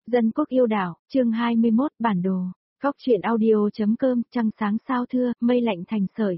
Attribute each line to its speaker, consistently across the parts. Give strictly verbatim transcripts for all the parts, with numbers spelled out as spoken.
Speaker 1: Dân quốc yêu đảo, chương hai mươi mốt, bản đồ. Góc truyện audio.com, trăng sáng sao thưa, mây lạnh thành sợi.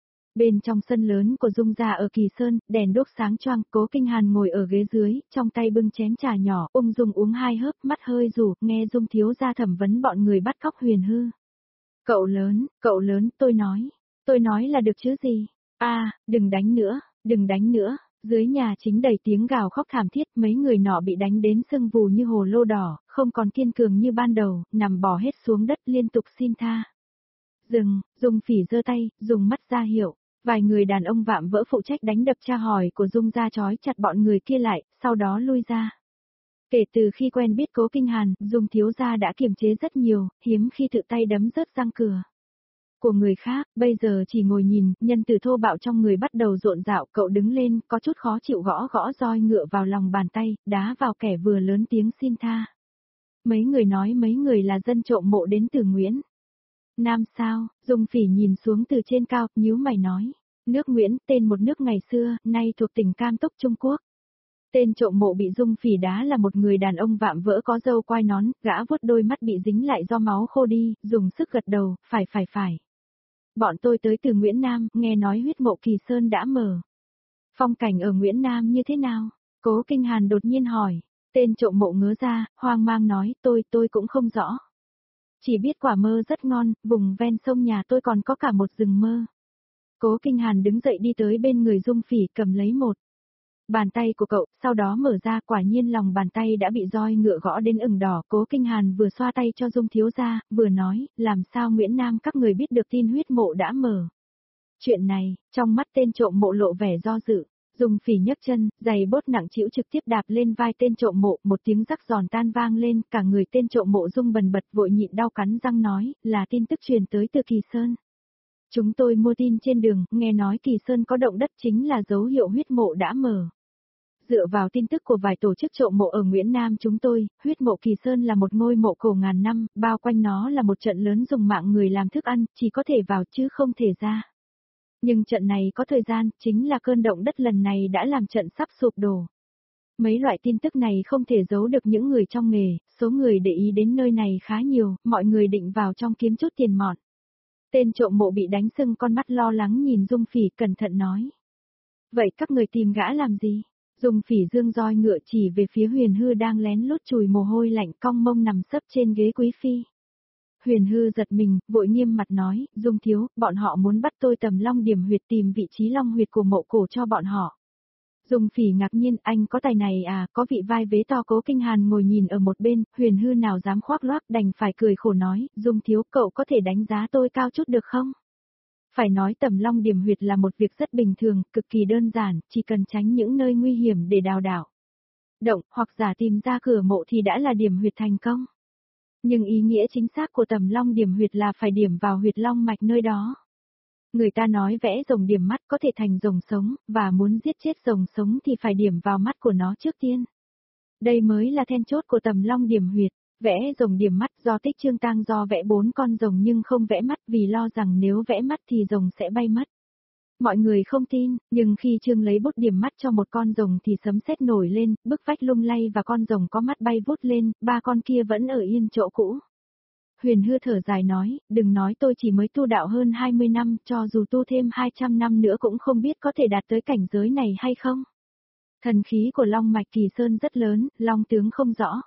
Speaker 1: Bên trong sân lớn của Dung gia ở Kỳ Sơn, đèn đuốc sáng choang, Cố Kinh Hàn ngồi ở ghế dưới, trong tay bưng chén trà nhỏ, ung dung uống hai hớp, mắt hơi rủ, nghe Dung thiếu gia thẩm vấn bọn người bắt cóc Huyền Hư. Cậu lớn, cậu lớn, tôi nói. Tôi nói là được chứ gì? À, đừng đánh nữa, đừng đánh nữa. Dưới nhà chính đầy tiếng gào khóc thảm thiết, mấy người nọ bị đánh đến sưng vù như hồ lô đỏ, không còn kiên cường như ban đầu, nằm bò hết xuống đất liên tục xin tha. Dừng, Dung Phỉ giơ tay, dùng mắt ra hiệu. Vài người đàn ông vạm vỡ phụ trách đánh đập tra hỏi của Dung gia trói chặt bọn người kia lại, sau đó lui ra. Kể từ khi quen biết Cố Kinh Hàn, Dung thiếu gia đã kiềm chế rất nhiều, hiếm khi tự tay đấm rớt răng cửa của người khác, bây giờ chỉ ngồi nhìn, nhân từ thô bạo trong người bắt đầu rộn rạo, cậu đứng lên, có chút khó chịu gõ gõ roi ngựa vào lòng bàn tay, đá vào kẻ vừa lớn tiếng xin tha. Mấy người nói mấy người là dân trộm mộ đến từ Nguyễn Nam sao? Dung Phỉ nhìn xuống từ trên cao, nhíu mày nói. Nước Nguyễn, tên một nước ngày xưa, nay thuộc tỉnh Cam Túc Trung Quốc. Tên trộm mộ bị Dung Phỉ đá là một người đàn ông vạm vỡ có râu quai nón, gã vuốt đôi mắt bị dính lại do máu khô đi, dùng sức gật đầu, phải phải phải. Bọn tôi tới từ Nguyễn Nam, nghe nói huyết mộ Kỳ Sơn đã mở. Phong cảnh ở Nguyễn Nam như thế nào? Cố Kinh Hàn đột nhiên hỏi. Tên trộm mộ ngớ ra, hoang mang nói, tôi, tôi cũng không rõ. Chỉ biết quả mơ rất ngon, vùng ven sông nhà tôi còn có cả một rừng mơ. Cố Kinh Hàn đứng dậy đi tới bên người Dung Phỉ cầm lấy một bàn tay của cậu, sau đó mở ra, quả nhiên lòng bàn tay đã bị roi ngựa gõ đến ửng đỏ. Cố Kinh Hàn vừa xoa tay cho Dung thiếu gia, vừa nói, làm sao Nguyễn Nam các người biết được tin huyết mộ đã mở. Chuyện này, trong mắt tên trộm mộ lộ vẻ do dự. Dung Phỉ nhấc chân, giày bốt nặng trĩu trực tiếp đạp lên vai tên trộm mộ, một tiếng rắc giòn tan vang lên, cả người tên trộm mộ rung bần bật vội nhịn đau cắn răng nói, là tin tức truyền tới từ Kỳ Sơn. Chúng tôi mua tin trên đường, nghe nói Kỳ Sơn có động đất chính là dấu hiệu huyết mộ đã mở. Dựa vào tin tức của vài tổ chức trộm mộ ở Nguyễn Nam chúng tôi, huyết mộ Kỳ Sơn là một ngôi mộ cổ ngàn năm, bao quanh nó là một trận lớn dùng mạng người làm thức ăn, chỉ có thể vào chứ không thể ra. Nhưng trận này có thời gian, chính là cơn động đất lần này đã làm trận sắp sụp đổ. Mấy loại tin tức này không thể giấu được những người trong nghề, số người để ý đến nơi này khá nhiều, mọi người định vào trong kiếm chút tiền mọn. Tên trộm mộ bị đánh sưng con mắt lo lắng nhìn Dung Phỉ cẩn thận nói. Vậy các người tìm gã làm gì? Dung Phỉ dương roi ngựa chỉ về phía Huyền Hư đang lén lút chùi mồ hôi lạnh cong mông nằm sấp trên ghế quý phi. Huyền Hư giật mình, vội nghiêm mặt nói, Dung thiếu, bọn họ muốn bắt tôi tầm long điểm huyệt tìm vị trí long huyệt của mộ cổ cho bọn họ. Dung Phỉ ngạc nhiên, anh có tài này à, có vị vai vế to. Cố Kinh Hàn ngồi nhìn ở một bên, Huyền Hư nào dám khoác loác đành phải cười khổ nói, Dung thiếu, cậu có thể đánh giá tôi cao chút được không? Phải nói tầm long điểm huyệt là một việc rất bình thường, cực kỳ đơn giản, chỉ cần tránh những nơi nguy hiểm để đào đảo động, hoặc giả tìm ra cửa mộ thì đã là điểm huyệt thành công. Nhưng ý nghĩa chính xác của tầm long điểm huyệt là phải điểm vào huyệt long mạch nơi đó. Người ta nói vẽ rồng điểm mắt có thể thành rồng sống, và muốn giết chết rồng sống thì phải điểm vào mắt của nó trước tiên. Đây mới là then chốt của tầm long điểm huyệt. Vẽ rồng điểm mắt do Tích Trương Tang do vẽ bốn con rồng nhưng không vẽ mắt vì lo rằng nếu vẽ mắt thì rồng sẽ bay mất. Mọi người không tin, nhưng khi Trương lấy bút điểm mắt cho một con rồng thì sấm sét nổi lên, bức vách lung lay và con rồng có mắt bay vút lên, ba con kia vẫn ở yên chỗ cũ. Huyền Hư thở dài nói, đừng nói tôi chỉ mới tu đạo hơn hai mươi năm, cho dù tu thêm hai trăm năm nữa cũng không biết có thể đạt tới cảnh giới này hay không. Thần khí của Long Mạch Kỳ Sơn rất lớn, Long tướng không rõ.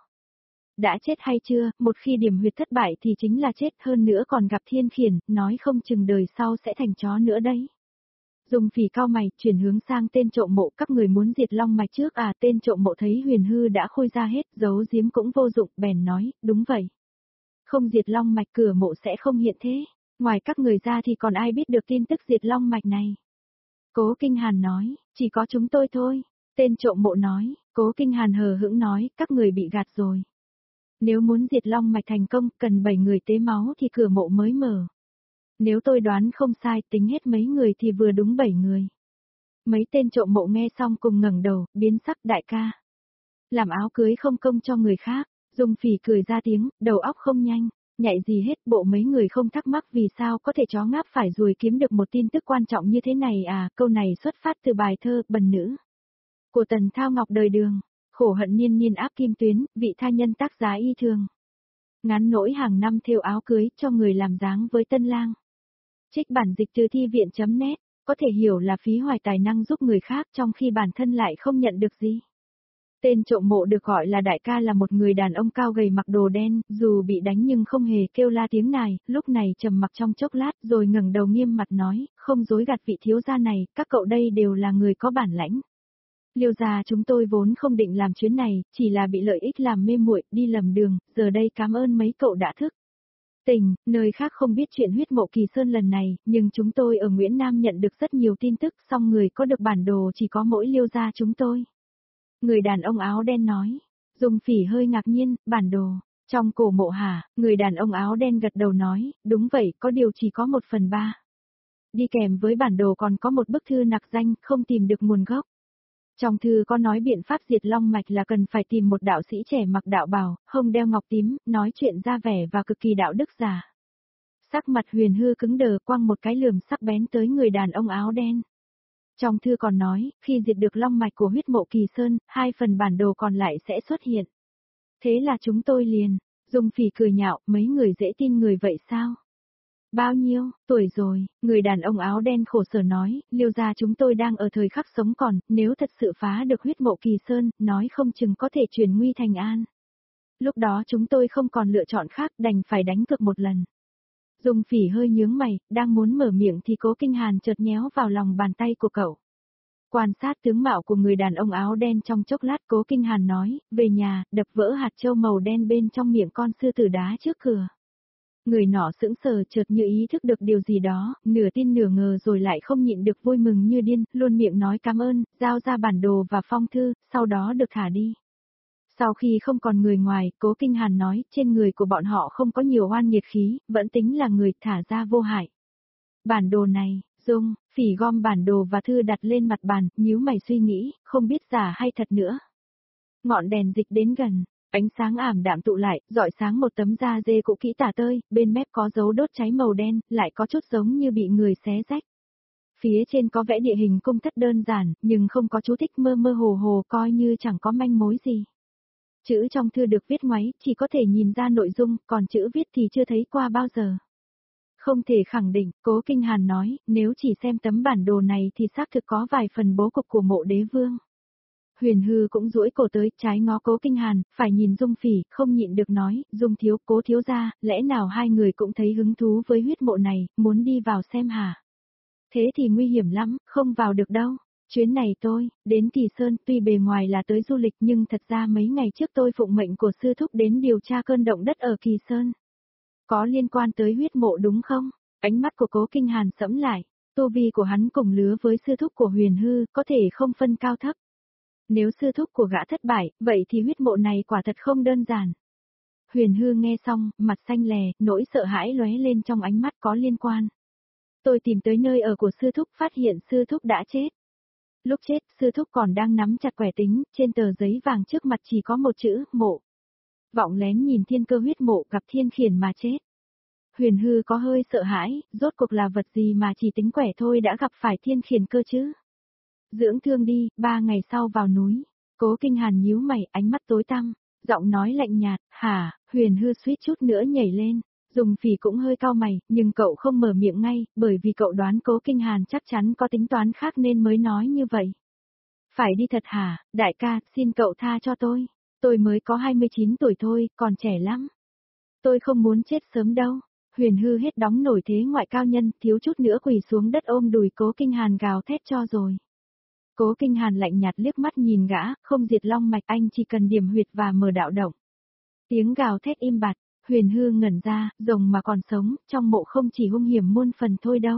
Speaker 1: Đã chết hay chưa, một khi điểm huyệt thất bại thì chính là chết, hơn nữa còn gặp thiên khiển, nói không chừng đời sau sẽ thành chó nữa đấy. Dung Phỉ cao mày, chuyển hướng sang tên trộm mộ, các người muốn diệt long mạch trước à? Tên trộm mộ thấy Huyền Hư đã khui ra hết, giấu giếm cũng vô dụng, bèn nói, đúng vậy. Không diệt long mạch cửa mộ sẽ không hiện thế, ngoài các người ra thì còn ai biết được tin tức diệt long mạch này? Cố Kinh Hàn nói, chỉ có chúng tôi thôi. Tên trộm mộ nói, Cố Kinh Hàn hờ hững nói, các người bị gạt rồi. Nếu muốn diệt long mạch thành công, cần bảy người tế máu thì cửa mộ mới mở. Nếu tôi đoán không sai, tính hết mấy người thì vừa đúng bảy người. Mấy tên trộm mộ nghe xong cùng ngẩng đầu, biến sắc, đại ca. Làm áo cưới không công cho người khác. Dung Phỉ cười ra tiếng, đầu óc không nhanh, nhạy gì hết, bộ mấy người không thắc mắc vì sao có thể chó ngáp phải ruồi kiếm được một tin tức quan trọng như thế này à? Câu này xuất phát từ bài thơ Bần Nữ của Tần Thao Ngọc đời Đường. Khổ hận niên niên áp kim tuyến, vị tha nhân tác giá y thường. Ngắn nỗi hàng năm thêu áo cưới cho người làm dáng với tân lang. Trích bản dịch từ thi viện chấm net, có thể hiểu là phí hoài tài năng giúp người khác trong khi bản thân lại không nhận được gì. Tên trộm mộ được gọi là đại ca là một người đàn ông cao gầy mặc đồ đen, dù bị đánh nhưng không hề kêu la tiếng nài, lúc này trầm mặc trong chốc lát rồi ngẩng đầu nghiêm mặt nói, không dối gạt vị thiếu gia này, các cậu đây đều là người có bản lãnh. Liêu gia chúng tôi vốn không định làm chuyến này, chỉ là bị lợi ích làm mê muội, đi lầm đường, giờ đây cảm ơn mấy cậu đã thức. Tình, nơi khác không biết chuyện huyết mộ Kỳ Sơn lần này, nhưng chúng tôi ở Nguyễn Nam nhận được rất nhiều tin tức, song người có được bản đồ chỉ có mỗi Liêu gia chúng tôi. Người đàn ông áo đen nói, Dung Phỉ hơi ngạc nhiên, bản đồ, trong cổ mộ hả, người đàn ông áo đen gật đầu nói, đúng vậy, có điều chỉ có một phần ba. Đi kèm với bản đồ còn có một bức thư nặc danh, không tìm được nguồn gốc. Trong thư có nói biện pháp diệt long mạch là cần phải tìm một đạo sĩ trẻ mặc đạo bào, hông đeo ngọc tím, nói chuyện ra vẻ và cực kỳ đạo đức giả. Sắc mặt Huyền Hư cứng đờ, quăng một cái lườm sắc bén tới người đàn ông áo đen. Trong thư còn nói, khi diệt được long mạch của huyết mộ Kỳ Sơn, hai phần bản đồ còn lại sẽ xuất hiện. Thế là chúng tôi liền, Dung Phỉ cười nhạo, mấy người dễ tin người vậy sao? Bao nhiêu, tuổi rồi, người đàn ông áo đen khổ sở nói, Liêu gia chúng tôi đang ở thời khắc sống còn, nếu thật sự phá được huyết mộ Kỳ Sơn, nói không chừng có thể chuyển nguy thành an. Lúc đó chúng tôi không còn lựa chọn khác, đành phải đánh cược một lần. Dung Phỉ hơi nhướng mày, đang muốn mở miệng thì Cố Kinh Hàn chợt nhéo vào lòng bàn tay của cậu. Quan sát tướng mạo của người đàn ông áo đen trong chốc lát, Cố Kinh Hàn nói, về nhà, đập vỡ hạt châu màu đen bên trong miệng con sư tử đá trước cửa. Người nọ sững sờ chợt như ý thức được điều gì đó, nửa tin nửa ngờ rồi lại không nhịn được vui mừng như điên, luôn miệng nói cảm ơn, giao ra bản đồ và phong thư, sau đó được thả đi. Sau khi không còn người ngoài, Cố Kinh Hàn nói, trên người của bọn họ không có nhiều oan nghiệt khí, vẫn tính là người thả ra vô hại. Bản đồ này, Dung, Phỉ gom bản đồ và thư đặt lên mặt bàn, nhíu mày suy nghĩ, không biết giả hay thật nữa. Ngọn đèn dịch đến gần, ánh sáng ảm đạm tụ lại, rọi sáng một tấm da dê cũ kỹ tả tơi, bên mép có dấu đốt cháy màu đen, lại có chút giống như bị người xé rách. Phía trên có vẽ địa hình cung thất đơn giản, nhưng không có chú thích, mơ mơ hồ hồ, coi như chẳng có manh mối gì. Chữ trong thư được viết ngoáy, chỉ có thể nhìn ra nội dung, còn chữ viết thì chưa thấy qua bao giờ. Không thể khẳng định, Cố Kinh Hàn nói, nếu chỉ xem tấm bản đồ này thì xác thực có vài phần bố cục của mộ đế vương. Huyền Hư cũng duỗi cổ tới, trái ngó Cố Kinh Hàn, phải nhìn Dung Phỉ, không nhịn được nói, Dung thiếu, Cố thiếu gia, lẽ nào hai người cũng thấy hứng thú với huyết mộ này, muốn đi vào xem hả? Thế thì nguy hiểm lắm, không vào được đâu. Chuyến này tôi, đến Kỳ Sơn, tuy bề ngoài là tới du lịch nhưng thật ra mấy ngày trước tôi phụng mệnh của sư thúc đến điều tra cơn động đất ở Kỳ Sơn. Có liên quan tới huyết mộ đúng không? Ánh mắt của Cố Kinh Hàn sẫm lại, tu vi của hắn cùng lứa với sư thúc của Huyền Hư, có thể không phân cao thấp. Nếu sư thúc của gã thất bại, vậy thì huyết mộ này quả thật không đơn giản. Huyền Hư nghe xong, mặt xanh lè, nỗi sợ hãi lóe lên trong ánh mắt có liên quan. Tôi tìm tới nơi ở của sư thúc, phát hiện sư thúc đã chết. Lúc chết, sư thúc còn đang nắm chặt quẻ tính, trên tờ giấy vàng trước mặt chỉ có một chữ, mộ. Vọng lén nhìn thiên cơ huyết mộ, gặp thiên khiển mà chết. Huyền Hư có hơi sợ hãi, rốt cuộc là vật gì mà chỉ tính quẻ thôi đã gặp phải thiên khiển cơ chứ. Dưỡng thương đi, ba ngày sau vào núi. Cố Kinh Hàn nhíu mày, ánh mắt tối tăm, giọng nói lạnh nhạt, hả, Huyền Hư suýt chút nữa nhảy lên. Dung Phỉ cũng hơi cau mày, nhưng cậu không mở miệng ngay, bởi vì cậu đoán Cố Kinh Hàn chắc chắn có tính toán khác nên mới nói như vậy. Phải đi thật hả, đại ca, xin cậu tha cho tôi. Tôi mới có hai mươi chín tuổi thôi, còn trẻ lắm. Tôi không muốn chết sớm đâu. Huyền Hư hết đóng nổi thế ngoại cao nhân, thiếu chút nữa quỳ xuống đất ôm đùi Cố Kinh Hàn gào thét cho rồi. Cố Kinh Hàn lạnh nhạt liếc mắt nhìn gã, không diệt long mạch anh chỉ cần điểm huyệt và mở đạo động. Tiếng gào thét im bặt, Huyền Hư ngẩn ra, rồng mà còn sống, trong mộ không chỉ hung hiểm muôn phần thôi đâu.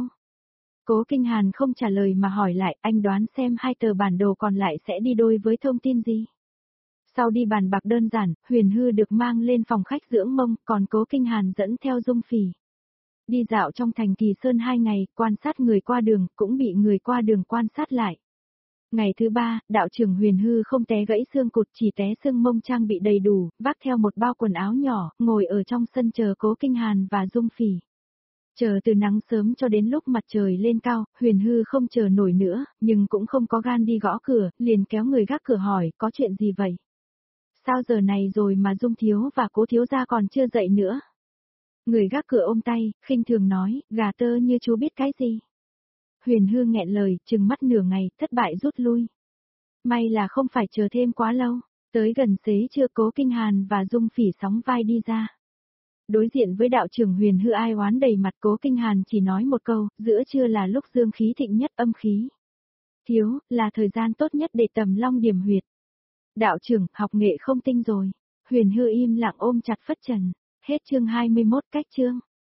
Speaker 1: Cố Kinh Hàn không trả lời mà hỏi lại, anh đoán xem hai tờ bản đồ còn lại sẽ đi đôi với thông tin gì. Sau đi bàn bạc đơn giản, Huyền Hư được mang lên phòng khách dưỡng mông, còn Cố Kinh Hàn dẫn theo Dung Phỉ. Đi dạo trong thành Kỳ Sơn hai ngày, quan sát người qua đường, cũng bị người qua đường quan sát lại. Ngày thứ ba, đạo trưởng Huyền Hư không té gãy xương cụt, chỉ té xương mông trang bị đầy đủ, vác theo một bao quần áo nhỏ, ngồi ở trong sân chờ Cố Kinh Hàn và Dung Phỉ. Chờ từ nắng sớm cho đến lúc mặt trời lên cao, Huyền Hư không chờ nổi nữa, nhưng cũng không có gan đi gõ cửa, liền kéo người gác cửa hỏi, có chuyện gì vậy? Sao giờ này rồi mà Dung thiếu và Cố thiếu gia còn chưa dậy nữa? Người gác cửa ôm tay, khinh thường nói, gà tơ như chú biết cái gì? Huyền Hư nghẹn lời, trừng mắt nửa ngày, thất bại rút lui. May là không phải chờ thêm quá lâu, tới gần xế trưa Cố Kinh Hàn và Dung Phỉ sóng vai đi ra. Đối diện với đạo trưởng Huyền Hư ai oán đầy mặt, Cố Kinh Hàn chỉ nói một câu, giữa trưa là lúc dương khí thịnh nhất, âm khí thiếu, là thời gian tốt nhất để tầm long điểm huyệt. Đạo trưởng, học nghệ không tinh rồi. Huyền Hư im lặng ôm chặt phất trần. Hết chương hai mươi mốt, cách chương.